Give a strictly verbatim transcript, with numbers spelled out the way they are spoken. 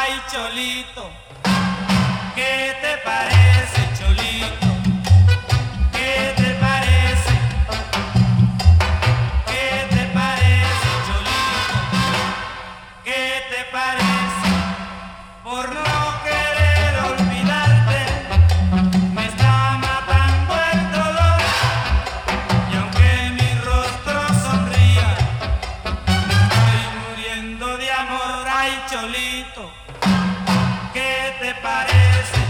Ay, Cholito, ¿qué te parece, Cholito? ¿Qué te parece? ¿Qué te parece, Cholito? ¿Qué te parece? Por no querer olvidarte, me está matando el dolor. Y aunque mi rostro sonría, me estoy muriendo de amor. Ay, Cholito, ¿qué te parece?